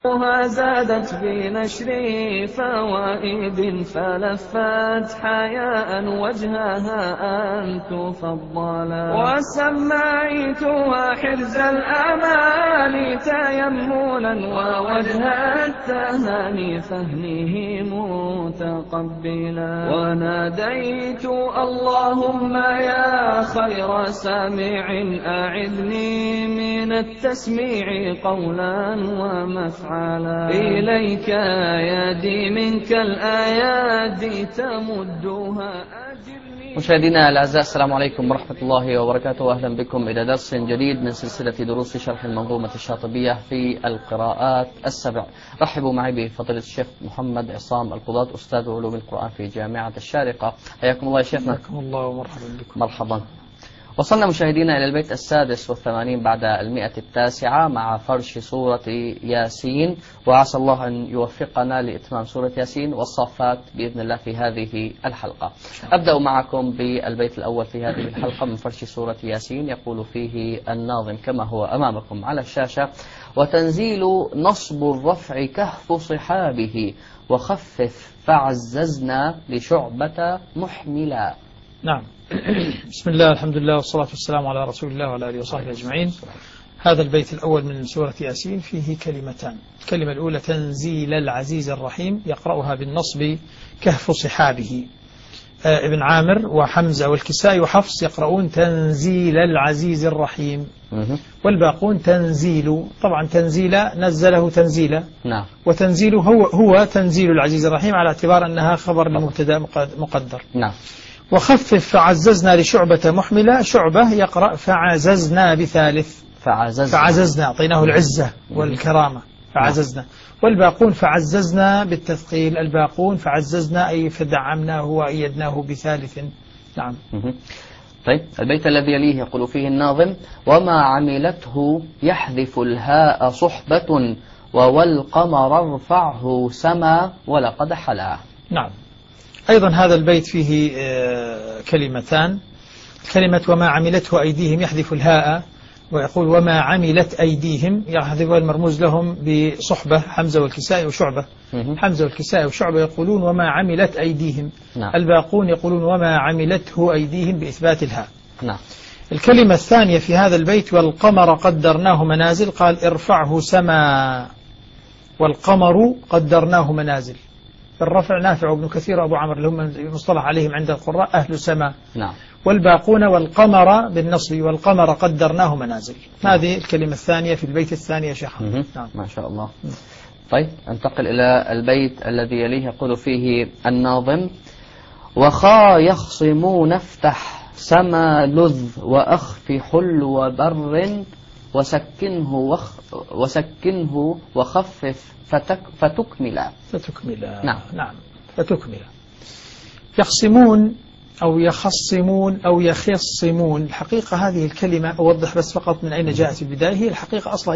زادت بنشر فوائد فلفت حياء وجهها أن تفضلا، وسميتها حرز الأمان تيمنا ووجه التهاني فهمه متقبلا، وناديت اللهم يا خير سامع أعذني من التسميع قولا ومفعلا، إليك يدي منك الآيات تمدها. مشاهدينا الأعزاء، السلام عليكم ورحمة الله وبركاته. أهلا بكم إلى درس جديد من سلسلة دروس شرح المنظومة الشاطبية في القراءات السبع. رحبوا معي بفضيلة الشيخ محمد عصام القضاة، أستاذ علوم القرآن في جامعة الشارقة. حياكم الله يا شيخنا. حياكم الله ومرحبا بكم. مرحبا. وصلنا مشاهدينا إلى البيت 86 بعد 109 مع فرش سورة ياسين، وعسى الله أن يوفقنا لإتمام سورة ياسين والصافات بإذن الله في هذه الحلقة. أبدأ معكم بالبيت الأول في هذه الحلقة من فرش سورة ياسين. يقول فيه الناظم كما هو أمامكم على الشاشة: وتنزيل نصب الرفع كهف صحابه وخفف فعززنا لشعبة محملا. نعم. بسم الله، الحمد لله، والصلاة والسلام على رسول الله وعلى آله وصحبه أجمعين. هذا البيت الأول من سورة ياسين فيه كلمتان. الكلمة الأولى تنزيل العزيز الرحيم، يقرأها بالنصب كهف صحابه. ابن عامر وحمزة والكسائي وحفص يقرؤون تنزيل العزيز الرحيم، والباقون تنزيل. طبعا تنزيل نزله تنزيلا، نعم. وتنزيل هو تنزيل العزيز الرحيم على اعتبار أنها خبر لمبتدا مقدر. نعم. وخفف فعززنا لشعبة محملة، شعبة يقرأ فعززنا بثالث، فعززنا أعطيناه العزة والكرامة فعززنا. والباقون فعززنا بالتثقيل، الباقون فعززنا أي فدعمناه وأيدناه بثالث. نعم. طيب، البيت الذي يليه يقول فيه الناظم: وما عملته يحذف الهاء صحبة والقمر ارفعه سما ولقد حلا. نعم. أيضا هذا البيت فيه كلمتان. كلمة وما عملته أيديهم يحذف الهاء، ويقول وما عملت أيديهم يحذف المرموز لهم بصحبة حمزة والكسائي وشعبة. حمزة والكسائي وشعبة يقولون وما عملت أيديهم. نعم. الباقون يقولون وما عملته أيديهم بإثبات الهاء. نعم. الكلمة الثانية في هذا البيت: والقمر قدرناه منازل، قال ارفعه سما، والقمر قدرناه منازل. الرفع نافع وابن كثير وأبو عمرو اللي هم مصطلح عليهم عند القراء أهل سما. نعم. والباقون والقمر بالنصب، والقمر قدرناه منازل. هذه الكلمة الثانية في البيت الثاني يا شيخ. نعم. ما شاء الله. طيب، انتقل إلى البيت الذي يليه يقول فيه الناظم: وخا يخصمون افتح سما لذ وأخف حلو بر وسكنه وخفف فتكملا. نعم. نعم. فتكملا. يخصمون أو يخصمون أو يخصمون. الحقيقة هذه الكلمة أوضح بس فقط من أين جاءت في البداية. هي الحقيقة أصلا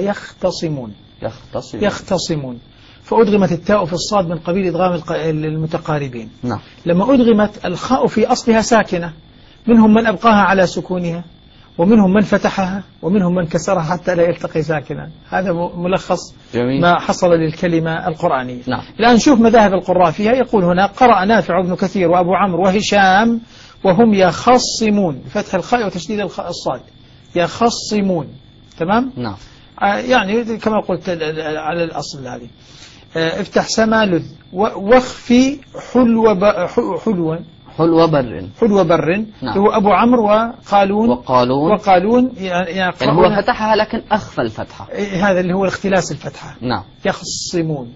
يختصمون، فأدغمت التاء في الصاد من قبيل إدغام المتقاربين. نعم. لما أدغمت الخاء في أصلها ساكنة، منهم من أبقاها على سكونها، ومنهم من فتحها، ومنهم من كسرها حتى لا يلتقي ساكنا. هذا ملخص جميل. ما حصل للكلمة القرآنية. نعم. الآن نشوف مذاهب القراء فيها. يقول هنا: قرأ نافع وابن كثير وأبو عمرو وهشام وهم يخصمون، فتح الخاء وتشديد الصاد، يخصمون. تمام. نعم. يعني كما قلت على الأصل هذه. افتح سما لذ واخفي حلو بر. نعم. هو أبو عمرو وقالون يعني هو فتحها لكن أخفى الفتحة. هذا اللي هو اختلاس الفتحة. نعم. يخصمون.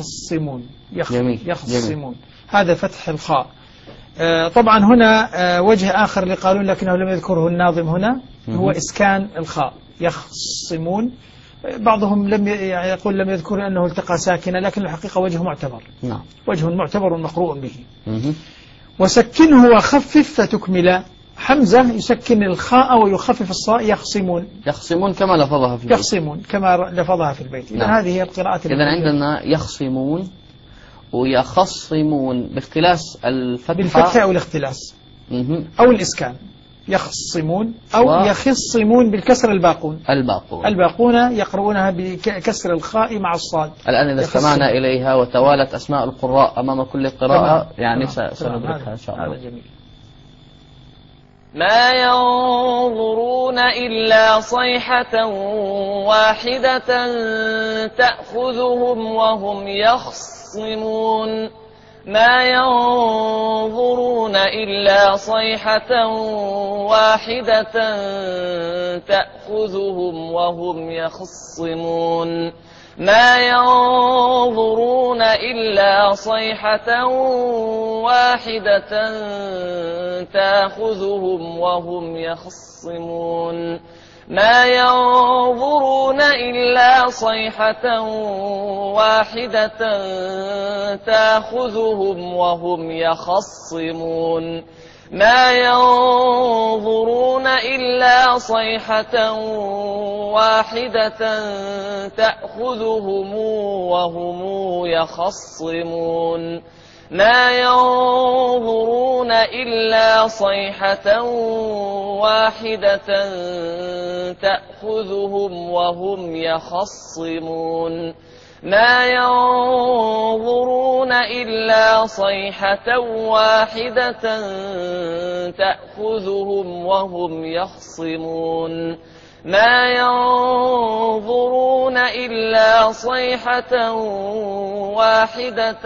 جميل. هذا فتح الخاء. طبعا هنا وجه آخر لقالون لكنه لم يذكره الناظم هنا، هو إسكان الخاء. يخصمون. بعضهم يقول لم يذكر أنه التقى ساكنة، لكن الحقيقة وجه معتبر. نعم. وجه معتبر مقروء به. وسكنه وخفف فتكملا. حمزة يسكن الخاء ويخفف الصاء. يخصمون كما لفظها في البيت. نعم. هذه هي القراءات. إذن عندنا يخصمون ويخصمون باختلاس الفتحة، بالفتح أو الاختلاس أو الإسكان. يخصمون أو يخصمون بالكسر الباقون. الباقون يقرؤونها بكسر الخاء مع الصاد. الآن إذا استمعنا إليها وتوالت أسماء القراء أمام كل قراءة يعني سندركها إن شاء الله. جميل. ما ينظرون إلا صيحة واحدة تأخذهم وهم يخصمون. ما ينظرون إلا صيحة واحدة تأخذهم وهم يخصمون. ما ينظرون إلا صيحة واحدة تأخذهم وهم يخصمون. ما ينظرون إلا صيحة واحدة تأخذهم وهم يخصمون. ما ينظرون إلا صيحة واحدة تأخذهم وهم يخصمون. ما ينظرون إلا صيحة واحدة تأخذهم وهم يخصمون. ما ينظرون إلا صيحة واحدة تأخذهم وهم يخصمون. ما ينظرون إلا صيحة واحدة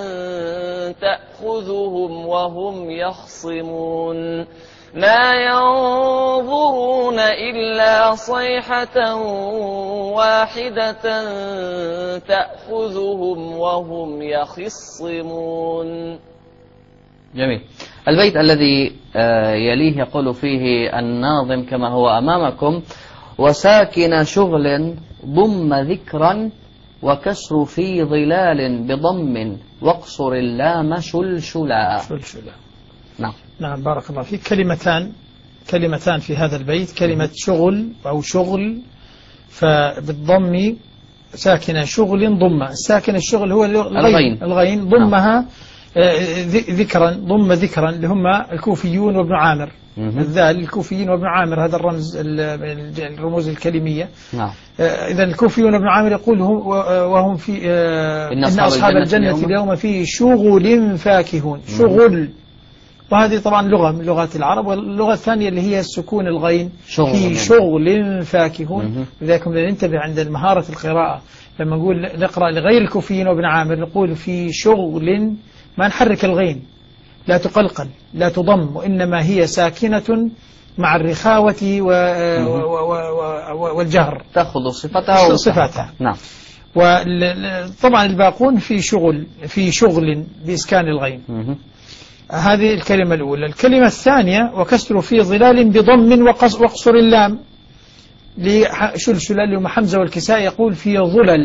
تأخذهم وهم يخصمون. ما ينظرون إلا صيحة واحدة تأخذهم وهم يخصمون. جميل. البيت الذي يليه يقول فيه الناظم كما هو أمامكم: وساكن شغل ضم ذكرا وكسر في ظلال بضم واقصر اللام شلشلا. نعم بارك الله فيك. كلمتان في هذا البيت، كلمة شغل أو شغل فبالضم ساكنة شغل ضمة. الساكن الشغل هو الغين ضمها ذكرا، ضم ذكرا اللي هم الكوفيون وابن عامر. الذال الكوفيين وابن عامر هذا الرمز الرموز الكلمية. نعم. إذا الكوفيون وابن عامر يقول وهم في إن أصحاب الجنة اليوم في شغل فاكهون. شغل، وهذه طبعا لغة من لغات العرب. واللغة الثانية اللي هي السكون الغين في شغل فاكهون. لذلك ننتبه عند مهارة القراءة لما نقول نقرأ لغير الكوفيين وابن عامر نقول في شغل، ما نحرك الغين، لا تقلقل لا تضم، وإنما هي ساكنة مع الرخاوة والجهر، تأخذ صفتها. نعم. وطبعا الباقون في شغل بإسكان الغين. هذه الكلمة الأولى. الكلمة الثانية وكسر في ظلال بضم وقصر اللام لشلشل اللي حمزة والكساء يقول في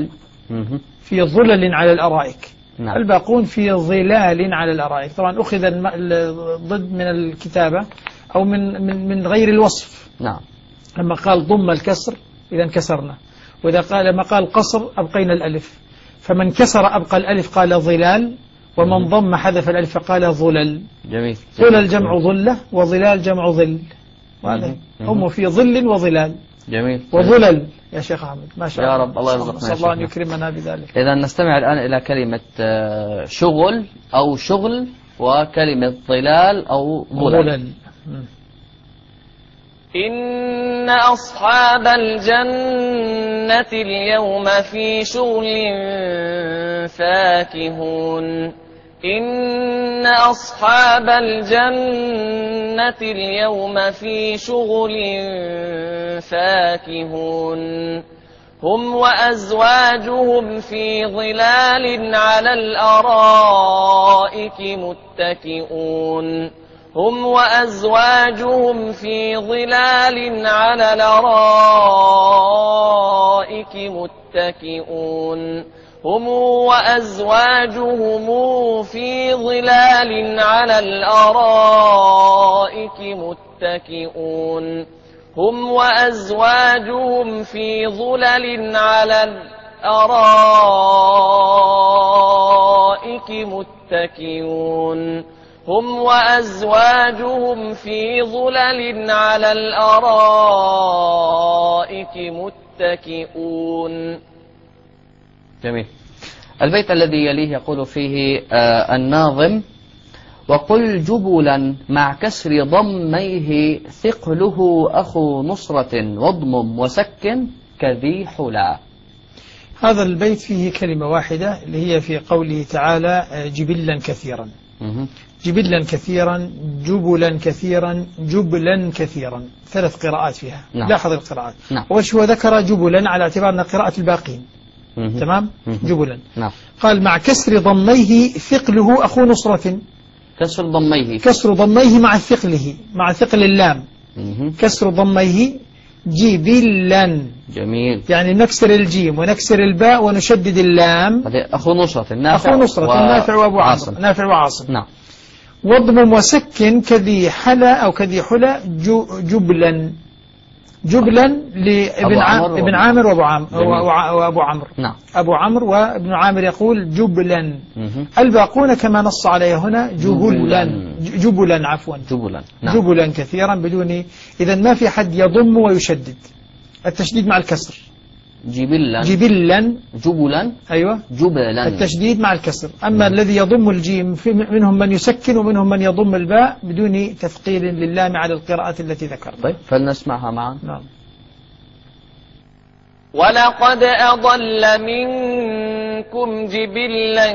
ظلل على الأرائك. نعم. الباقون في ظلال على الأرائك. طبعا أخذ ضد من الكتابة أو من غير الوصف. نعم. لما قال ضم الكسر إذا انكسرنا، لما قال قصر أبقينا الألف، فمن كسر أبقى الألف قال ظلال، ومن ضم حذف الألف قال ظلل. جميل. ظلل جمع ظلة وظلال جمع ظل، هم في ظل وظلال. جميل. وظلل يا شيخ أحمد ما شاء الله. يا رب الله يرزقنا. نسأل الله أن يكرمنا بذلك. إذا نستمع الآن إلى كلمة شغل أو شغل وكلمة ظلال أو ظلل. إن أصحاب الجنة اليوم في شغل فاكهون. إن أصحاب الجنة اليوم في شغل فاكهون. هم وأزواجهم في ظلال على الأرائك متكئون. هم وأزواجهم في ظلال على الأرائك متكئون. هم وأزواجهم في ظلال على الأرائك متكئون. هم وأزواجهم في ظلل على الأرائك متكئون. هم وأزواجهم في ظلل على الأرائك متكئون. جميل. البيت الذي يليه يقول فيه الناظم: وقل جبلا مع كسر ضميه ثقله أخو نصرة واضمم وسكن كذي حلا. هذا البيت فيه كلمة واحدة اللي هي في قوله تعالى جبلا كثيرا. جبلا كثيرا، جبلا كثيرا، جبلا كثيرا، 3 قراءات فيها. نعم. لاحظ القراءات. نعم. وش هو ذكر جبلا على اعتبار أن قراءة الباقين. تمام. جبلا. نعم. قال مع كسر ضميه ثقله أخو نصرة. كسر ضميه. كسر ضميه مع ثقله، مع ثقل اللام. كسر ضميه جبلا. جميل. يعني نكسر الجيم ونكسر الباء ونشدد اللام. أخو نصرة النافع. أخو نصرة النافع وأبو عاصم. نافع وعاصم. نعم. واضمم وسكن كذي حلا أو كذي حلا جبلا. جبلا لابن عامر وأبو عمرو. نعم. أبو عمرو وابن عامر يقول جبلا. الباقون كما نص عليه هنا جبلا عفوا. جبلا. نعم. جبلا كثيرا بدون، إذا ما في حد يضم ويشدد، التشديد مع الكسر. جبلا. جبلا. أيوة. جبلا. التشديد مع الكسر. أما الذي يضم الجيم منهم من يسكن ومنهم من يضم الباء بدون تثقيل للام على القراءة التي ذكرنا. طيب فلنسمعها معا. نعم. ولقد أضل منكم جبلا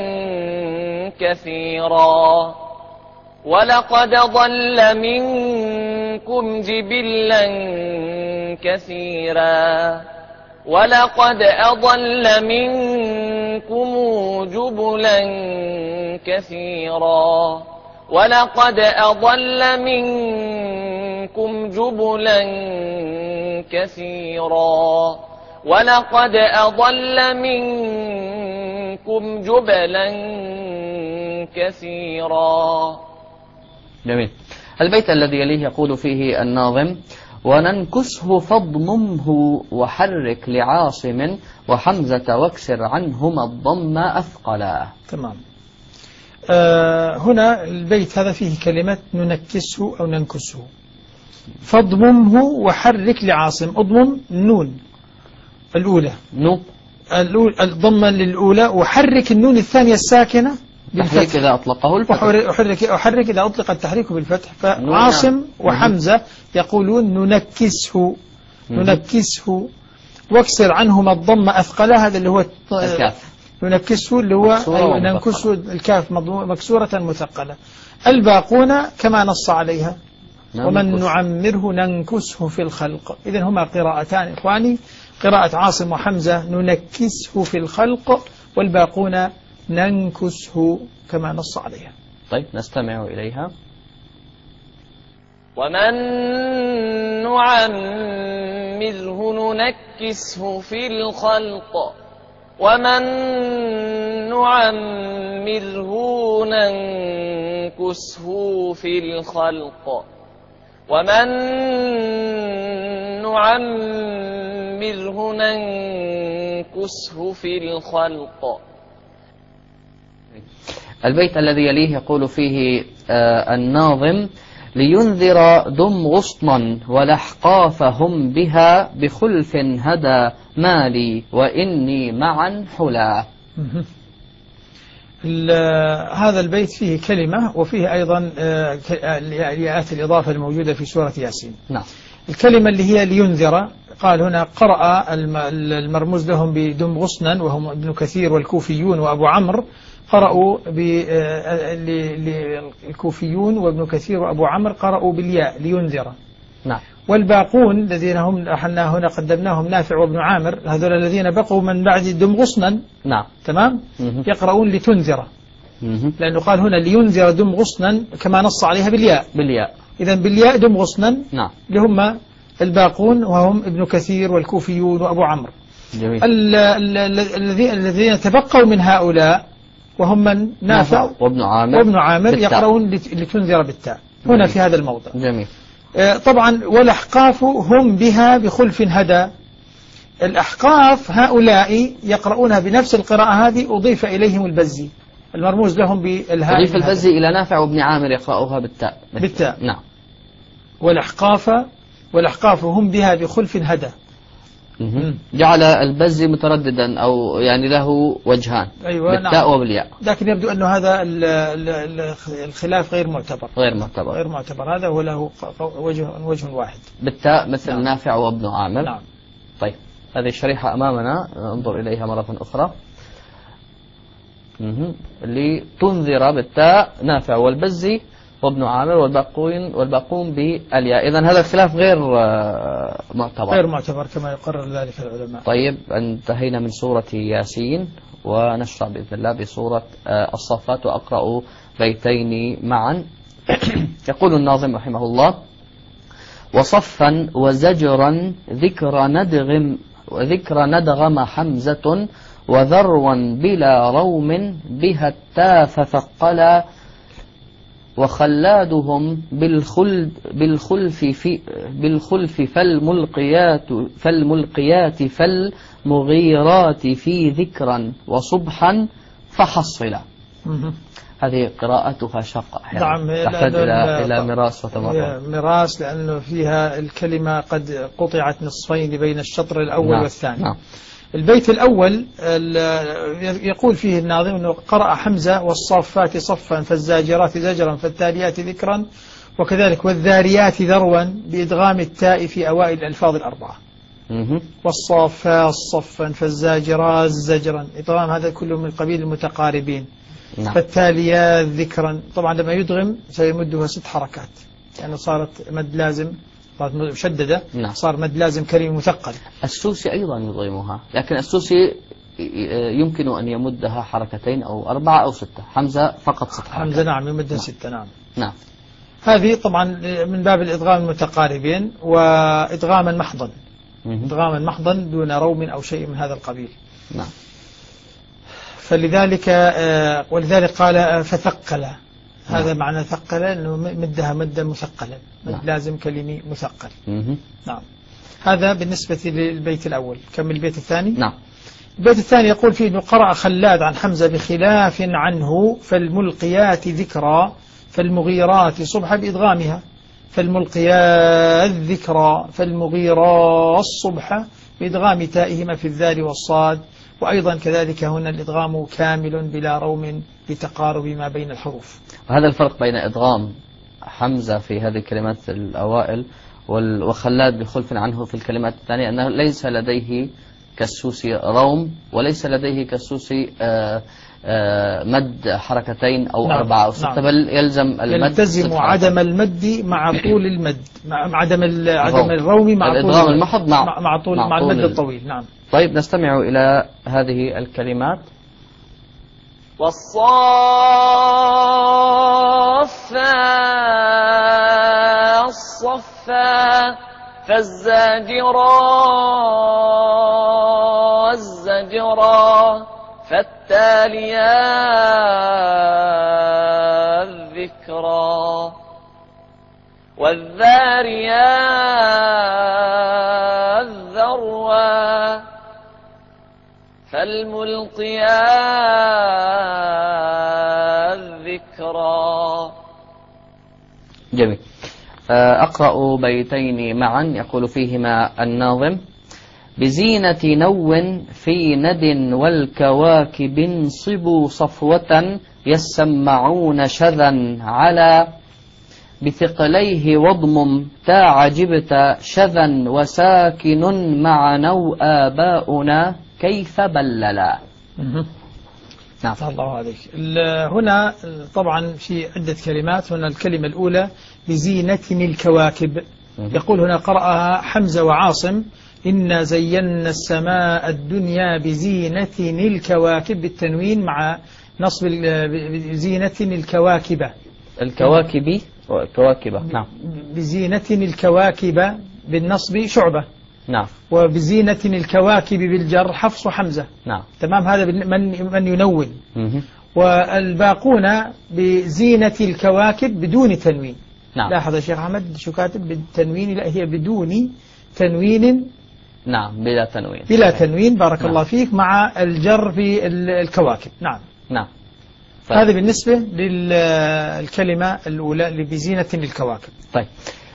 كثيرا. ولقد ضل منكم جبلا كثيرا. ولقد أضل منكم جبلا كثيرا. ولقد أضل منكم جبلا كثيرا. ولقد أضل منكم جبلا كثيرا. جميل. البيت الذي يليه يقول فيه الناظم: وننكسه فاضممه وحرك لعاصم وحمزة واكسر عنهما الضم أثقلا. تمام. هنا البيت هذا فيه كلمة ننكسه أو ننكسه. فاضممه وحرك لعاصم. اضمم النون الأولى، الضمة للأولى، وحرك النون الثانية الساكنة بالفتح إذا أطلقه الفتح. أحرك إذا أطلق التحريك بالفتح. فعاصم وحمزة يقولون ننكسه. ننكسه واكسر عنهما الضم أثقلها، هذا اللي هو الكاف. ننكسه اللي هو ننكسه الكاف مكسورة مثقلة. الباقون كما نص عليها ومن نعمره ننكسه في الخلق. إذن هما قراءتان إخواني، قراءة عاصم وحمزة ننكسه في الخلق، والباقون ننكسه كما نص عليها. طيب نستمع إليها. ومن نعمره ننكسه في الخلق. ومن نعمره ننكسه في الخلق. ومن نعمره ننكسه في الخلق. البيت الذي يليه يقول فيه الناظم: لينذر دم غصنا والأحقافهم بها بخلف هدى مالي وإني معا حلا. هذا البيت فيه كلمة وفيه أيضا ياءات الإضافة الموجودة في سورة ياسين. نعم. الكلمة اللي هي لينذر، قال هنا قرأ المرموز لهم بدم غصنا وهم ابن كثير والكوفيون وأبو عمرو، قرأوا الكوفيون وابن كثير وأبو عمرو قرأوا بالياء لينذر. نعم. والباقون الذين هم احنا هنا قدمناهم نافع وابن عامر، هذول الذين بقوا من بعد دم غصنا. نعم. تمام. يقرؤون لتنذر، لأنه قال هنا لينذر دم غصنا كما نص عليها بالياء. إذن بالياء دم غصنا. نعم. لهم الباقون وهم ابن كثير والكوفيون وأبو عمرو. جميل. الذين تبقوا من هؤلاء وهم من نافع وابن عامر يقرؤون لتنذر بالتاء هنا في هذا الموضع. جميل. طبعا والأحقاف هم بها بخلف هدى. الأحقاف هؤلاء يقرؤونها بنفس القراءة هذه، أضيف إليهم البزي. المرموز لهم بالهاء. تضيف البزي إلى نافع وابن عامر يقرأوها بالتاء. نعم. والأحقاف هم بها بخلف هدى. جعل البزي مترددا أو يعني له وجهان. أيوة بالتاء وبالياء. لكن يبدو أنه هذا الخلاف غير معتبر. هذا هو له وجه واحد بالتاء مثل نافع وابن عامر. نعم. طيب هذه الشريحة أمامنا، انظر إليها مرة أخرى. لتنذر بالتاء نافع والبزي وابن عامر والباقون بالياء. إذن هذا الخلاف غير معتبر كما يقرر ذلك العلماء. طيب انتهينا من سورة ياسين، ونشرع بإذن الله بسورة الصفات، وأقرأ بيتين معا. يقول الناظم رحمه الله: وصفا وزجرا ذكر ندغم حمزة، وذروا بلا روم بها التاء فثقلا، وخلادهم بالخلف فالملقيات فالمغيرات في ذكرا وصبحا فحصلا. هذه قراءتها شاقة، نعم، تحتاج إلى مراس وتمرن. مراس لأنه فيها الكلمة قد قطعت نصفين بين الشطر الأول والثاني. نعم. البيت الأول يقول فيه الناظم أنه قرأ حمزة: والصافات صفا فالزاجرات زجرا فالتاليات ذكرا، وكذلك والذاريات ذروا بإدغام التاء في أوائل الألفاظ الأربعة. والصافات صفا فالزاجرات زجرا، إدغام هذا كله من قبيل المتقاربين. نعم. فالتاليات ذكرا، طبعا لما يدغم سيمدها 6 حركات، يعني صارت مد لازم، صارت مشددة. نعم. صار مد لازم كلمة مثقل. السوسي أيضا يضغمها، لكن السوسي يمكن أن يمدها 2 أو 4 أو 6. حمزة فقط 6 حركات. حمزة نعم يمدها 6. نعم. هذه طبعا من باب الإدغام المتقاربين، وإدغاما محضا. إدغاما محضا دون روم أو شيء من هذا القبيل. نعم. ولذلك قال فثقل. هذا معنى ثقل أنه مدها مدا مثقلا، مد لازم كلمي مثقل. نعم. هذا بالنسبة للبيت الأول. كم البيت الثاني؟ نعم. البيت الثاني يقول فيه أنه قرأ خلاد عن حمزة بخلاف عنه: فالملقيات ذكرى فالمغيرات صبح بإدغامها، فالملقيات ذكرى فالمغيرات الصبح بإدغام تائهما في الذال والصاد. وأيضا كذلك هنا الإدغام كامل بلا روم لتقارب ما بين الحروف. وهذا الفرق بين إدغام حمزة في هذه الكلمات الأوائل وخلاد بخلف عنه في الكلمات الثانية، أنه ليس لديه كالسوسي روم، وليس لديه كالسوسي مد 2 أو 4 أو 6. بل يلتزم عدم المد مع طول المد، عدم الروم مع الإدغام المحض مع المد الطويل. نعم. طيب نستمع إلى هذه الكلمات. والصافات صفا فالزاجرات زجرا فالتاليات ذكرا والذاريات ذروا فالملقيات ذكرا. جميل. أقرأ بيتين معا يقول فيهما الناظم: بزينة نو في ند والكواكب انصبوا صفوة يسمعون شذا على بثقليه واضمم تاع جبت شذا وساكن مع نو آباؤنا كيف بللا. نعم. الله عليك. هنا طبعا في عدة كلمات. هنا الكلمة الأولى بزينة الكواكب. يقول هنا قرأها حمزة وعاصم: إنا زينا السماء الدنيا بزينة الكواكب، بالتنوين مع نصب بزينة الكواكب. الكواكب كواكبة. نعم. بزينة الكواكب بالنصب شعبة. نعم. وبزينة الكواكب بالجر حفص حمزة. نعم. تمام. هذا من ينون. والباقون بزينة الكواكب بدون تنوين. نعم. لاحظ يا شيخ أحمد شو كاتب بالتنوين؟ لا، هي بدون تنوين. نعم، بلا تنوين. بلا تنوين. بارك الله فيك. مع الجر في الكواكب. نعم. نعم. هذا بالنسبة للكلمة الأولى اللي بزينة للكواكب. طيب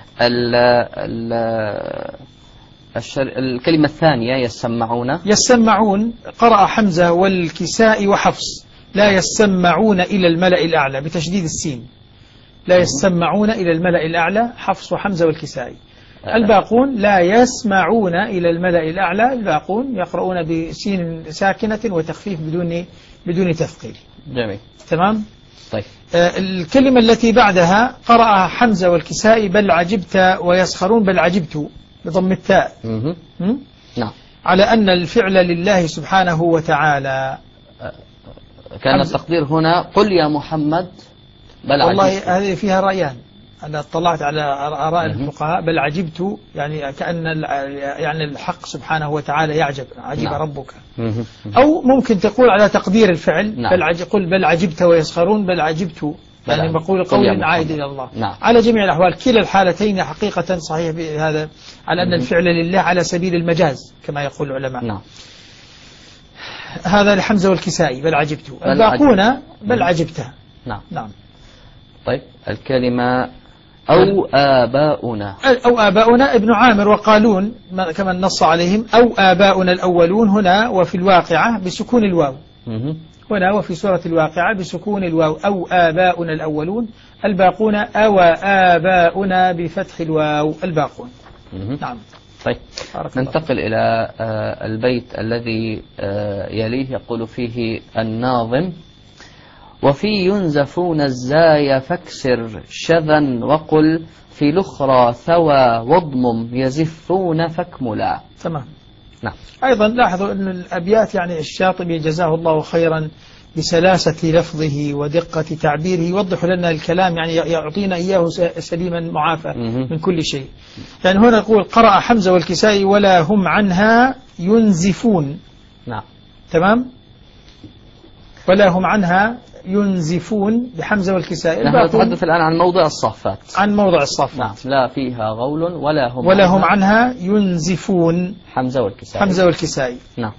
الكلمة الثانية يسمعون قرأ حمزة والكساء وحفص لا يسمعون إلى الملأ الأعلى بتشديد السين، لا يسمعون إلى الملأ الأعلى، حفص وحمزة والكسائي. الباقون لا يسمعون إلى الملأ الأعلى، الباقون يقرؤون بسين ساكنة وتخفيف بدون تثقيل. جميل. تمام. طيب الكلمة التي بعدها قرأ حمزة والكسائي بل عجبت ويسخرون بل عجبت بضم التاء. نعم. على أن الفعل لله سبحانه وتعالى. كان التقدير هنا قل يا محمد بل والله عجبت. هذه فيها رأيان، أنا اطلعت على آراء الفقهاء. بل عجبت يعني كأن يعني الحق سبحانه وتعالى يعجب، عجب نعم. ربك. أو ممكن تقول على تقدير الفعل. نعم. قل بل عجبت ويسخرون بل عجبت، يعني بقول قول عائد إلى الله. نعم. على جميع الأحوال كلا الحالتين حقيقة صحيح بهذا، على أن الفعل لله على سبيل المجاز كما يقول العلماء. نعم. هذا لحمزة والكسائي بل عجبت، الباقون بل عجبته. نعم. نعم. طيب الكلمة أو آباؤنا. أو آباؤنا ابن عامر وقالون كما نص عليهم، أو آباؤنا الأولون هنا وفي الواقعة بسكون الواو. هنا وفي سورة الواقعة بسكون الواو، أو آباؤنا الأولون، الباقون أو آباؤنا بفتح الواو الباقون. نعم. طيب ننتقل إلى البيت الذي يليه، يقول فيه الناظم: وفي ينزفون الزاي فاكسر شذا وقل في الأخرى ثوى واضمم يزفون فاكملا. تمام. نعم. أيضا لاحظوا أن الأبيات يعني الشاطبي جزاه الله خيرا بسلاسة لفظه ودقة تعبيره يوضح لنا الكلام، يعني يعطينا إياه سليما معافى من كل شيء. يعني هنا نقول قرأ حمزة والكسائي ولا هم عنها ينزفون. نعم. تمام. ولا هم عنها ينزفون بحمزة والكسائي. نحن نتحدث الآن عن موضع الصافات. عن موضع الصافات. نعم. لا فيها غول ولا هم عنها ينزفون. حمزة والكسائي. نعم.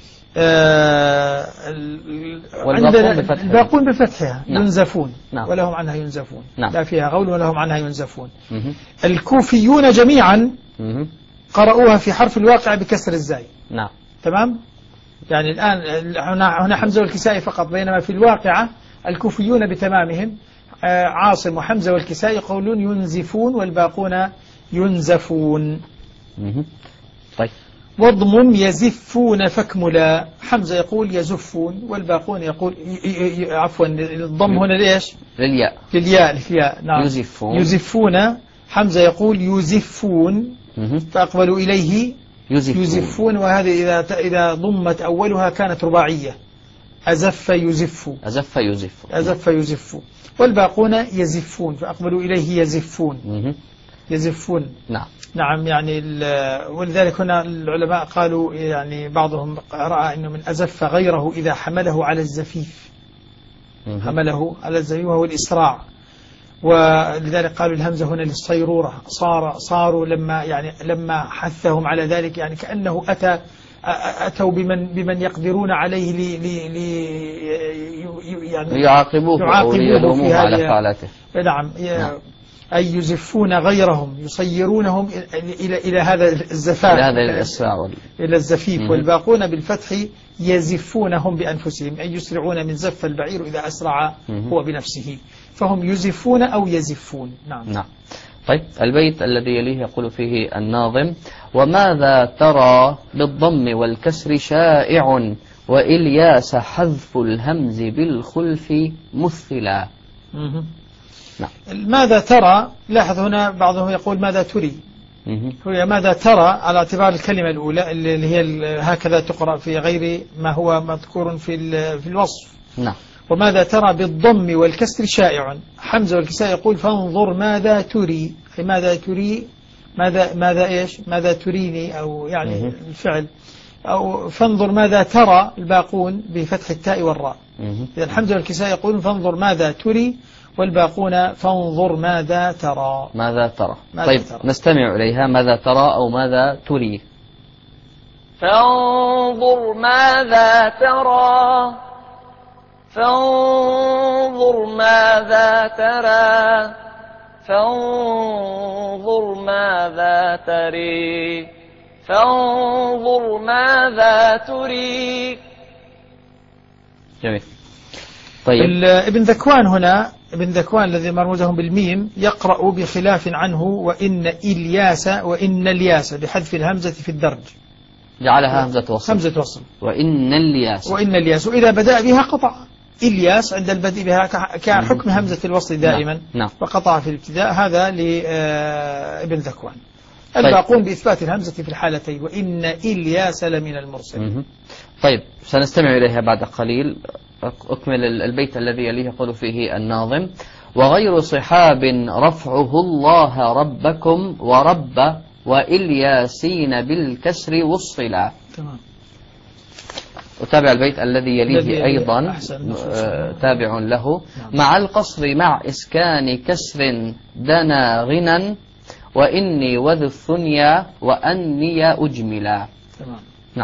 الباقون بفتحها. نعم. ينزفون. نعم. ولا هم عنها ينزفون. نعم. لا فيها غول ولا هم عنها ينزفون. الكوفيون جميعا قرأوها في حرف الواقع بكسر الزاي. نعم. تمام. يعني الآن هنا حمزة والكسائي فقط، بينما في الواقعة الكوفيون بتمامهم عاصم وحمزة والكسائي يقولون ينزفون والباقون ينزفون. طيب. واضمم يزفون فاكملا، حمزة يقول يزفون والباقون يقول عفوا الضم هنا ليش؟ للياء. نعم. يزفون حمزة يقول يزفون فأقبلوا إليه يزفون، وهذه إذا ضمت أولها كانت رباعية، أزف يزف. والباقون يزفون فأقبلوا إليه يزفون. نعم. يعني ولذلك هنا العلماء قالوا، يعني بعضهم رأى أنه من أزف غيره إذا حمله على الزفيف، وهو الإسراع، ولذلك قالوا الهمزة هنا للصيرورة. صاروا لما حثهم على ذلك، يعني كأنه أتوا بمن يقدرون عليه يعني يعاقبوه على فعلته. نعم. أي يزفون غيرهم، يصيرونهم إلى هذا الزفاف، إلى الزفيف. والباقون بالفتح يزفونهم بأنفسهم، أي يسرعون من زف البعير إذا أسرع هو بنفسه، فهم يزفون أو يزفون. نعم. طيب البيت الذي يليه يقول فيه الناظم: وماذا ترى بالضم والكسر شائع وإلياس حذف الهمز بالخلف مثلا. نعم. ماذا ترى، لاحظ هنا بعضهم يقول ماذا تري. هي ماذا ترى على اعتبار الكلمة الأولى اللي هي هكذا تقرأ في غير ما هو مذكور في الوصف. نعم. وماذا ترى بالضم والكسر شائع، حمزة والكساء يقول فانظر ماذا تري، أي ماذا تري، ماذا تريني، أو يعني الفعل، أو فانظر ماذا ترى الباقون بفتح التاء والراء. إذا حمزة والكساء يقول فانظر ماذا تري، والباقون فانظر ماذا ترى. طيب نستمع إليها. ماذا ترى أو ماذا تري؟ فانظر ماذا ترى، فانظر فانظر ماذا ترى فانظر ماذا تري فانظر ماذا تري. جميل. طيب ابن ذكوان هنا، ابن ذكوان الذي مرموزهم بالميم يقرأ بخلاف عنه وإن إلياس وإن الياس بحذف الهمزة في الدرج، جعلها همزة وصل. همزة وصل. وإن الياس. وإن الياس، وإذا بدأ بها قطع. إلياس عند البدء بها كحكم همزة الوصل دائما. نعم. وقطع في الابتداء. هذا لابن ذكوان. الباقون بإثبات الهمزة في الحالتين. وإن إلياس لمن المرسلين. طيب سنستمع إليها بعد قليل. أكمل البيت الذي يليه يقول فيه الناظم: وغير صحاب رفعه الله ربكم ورب وإلياسين بالكسر والصلا. تمام. أتابع البيت الذي يليه أيضا تابع له. مع القصر مع إسكان كسر دنا غنى وإني وذو الثنيا وأني أجملا. تمام. نعم.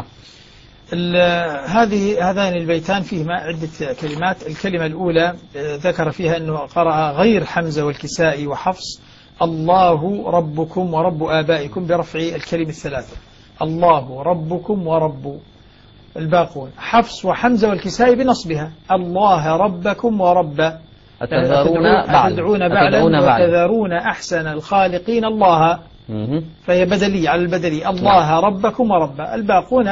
هذان البيتان فيهما عدة كلمات. الكلمة الأولى ذكر فيها أنه قرأ غير حمزة والكسائي وحفص الله ربكم ورب آبائكم برفع الكلمة الثلاثة. الله ربكم ورب. الباقون حفص وحمزة والكسائي بنصبها الله ربكم ورب. أتدعون بعلا وتذرون أحسن الخالقين الله. فهي بدلية على البدلي. الله ربكم ورب. الباقون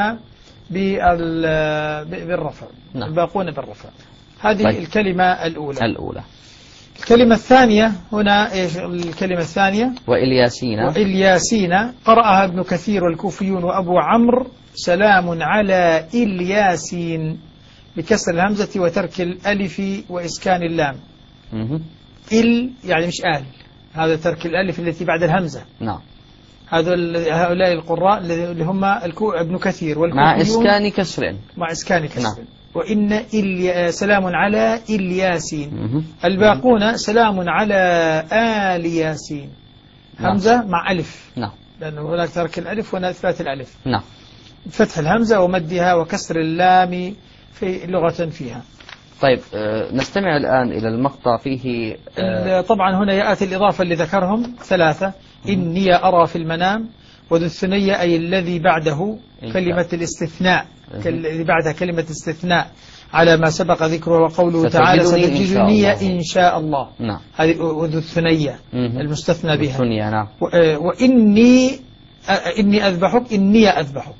بالرفع. الباقون بالرفع. هذه طيب. الكلمة الأولى. الكلمة الثانية هنا إيش الكلمة الثانية؟ وإلياسين قرأها ابن كثير والكوفيون وأبو عمرو سلام على إلياسين بكسر الهمزة وترك الألف وإسكان اللام. يعني مش آل، هذا ترك الألف التي بعد الهمزة. نعم. هؤلاء القراء اللي هم ابن كثير والكوفيون مع إسكان كسر. نعم. وإن سلام على إلياسين. الباقون سلام على آل ياسين. همزة مع ألف. نعم. لأنه هناك ترك الألف وهنا إثبات الألف. نعم. فتح الهمزة ومدها وكسر اللام في لغة فيها. طيب نستمع الآن إلى المقطع فيه طبعا هنا يأتي الإضافة اللي ذكرهم ثلاثة. إني أرى في المنام وذو الثنية أي الذي بعده كلمة الاستثناء، الذي بعدها كلمة استثناء على ما سبق ذكره وقوله تعالى ستجدني إن شاء الله. نعم. هذه وذو الثنية المستثنى بها. نعم. وإني أذبحك إني أذبحك.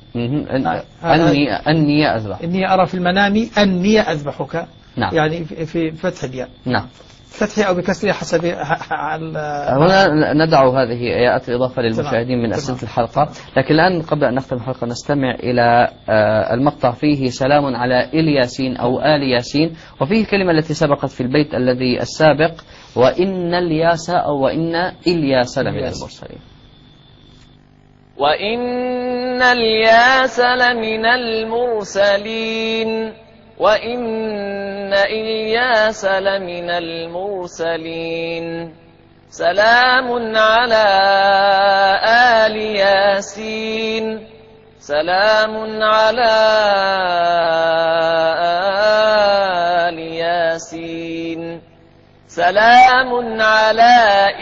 أني أذبحك. إني أرى في المنام أني أذبحك. نعم. يعني في فتح الياء. نعم. فتحها أو بكسرها حسب هنا ندع هذه آيات الإضافة للمشاهدين من أسئلة الحلقة. لكن الآن قبل أن نختم الحلقة نستمع إلى المقطع فيه سلام على إلياسين أو آل ياسين، وفيه الكلمة التي سبقت في البيت الذي السابق وإن الياس أو وإن إلياس لمن المرسلين. وإن الياس لمن المرسلين وإن إلياس لمن المرسلين. سلام على آل ياسين سلام على آل ياسين سلام على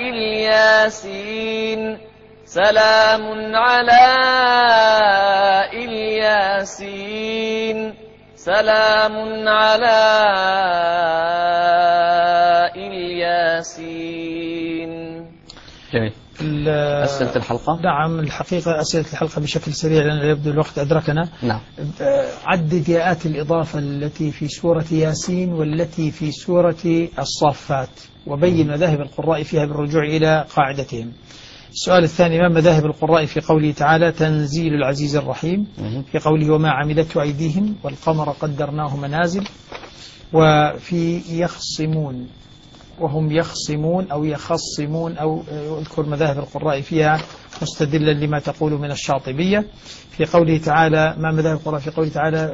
إلياسين سلام على إلياسين سلام على إلياسين. جميل. أسئلة الحلقة. نعم الحقيقة أسئلة الحلقة بشكل سريع لأن يبدو الوقت أدركنا. نعم. عدد ياءات الإضافة التي في سورة ياسين والتي في سورة الصافات وبين مذاهب القراء فيها بالرجوع إلى قاعدتهم. السؤال الثاني: ما مذاهب القراء في قوله تعالى تنزيل العزيز الرحيم، في قوله وما عملته أيديهم والقمر قدرناه منازل، وفي يخصمون وهم يخصمون أو يخصمون أو اذكر مذاهب القراء فيها مستدلا لما تقول من الشاطبية. في قوله تعالى ما مذاهب القراء في قوله تعالى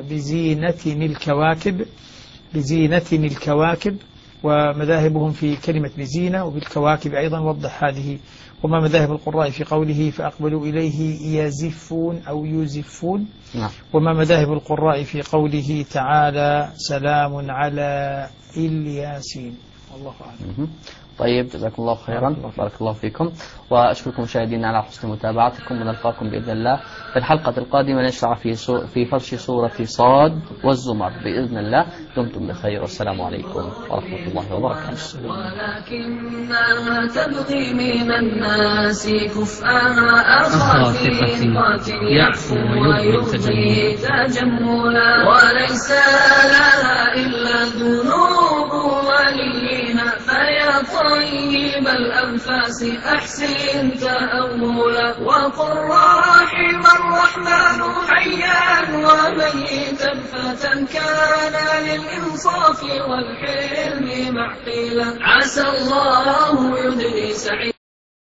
بزينة الكواكب ومذاهبهم في كلمة بزينة وبالكواكب أيضا. وضح هذه وما مذاهب القراء في قوله فأقبلوا إليه يزفون أو يزفون. نعم. وما مذاهب القراء في قوله تعالى سلام على الياسين. الله أعلم. طيب، جزاكم الله خيرا، بارك الله فيكم، وأشكركم مشاهدينا على حسن متابعتكم، ونلقاكم بإذن الله في الحلقة القادمة نشرع في فرش سورة صاد والزمر بإذن الله. دمتم بخير، والسلام عليكم ورحمة الله وبركاته. ولكنها تبغي من الناس كفءها أخاف يعفو ويبغي تجملا، وليس لها إلا ذنوب وليها، فيا طيب الأنفاس أحسن تأولا، وقل رحم الرحمن حيا وميتا فتى كان للإنصاف والحلم معقلا، عسى الله يدري سعيدا.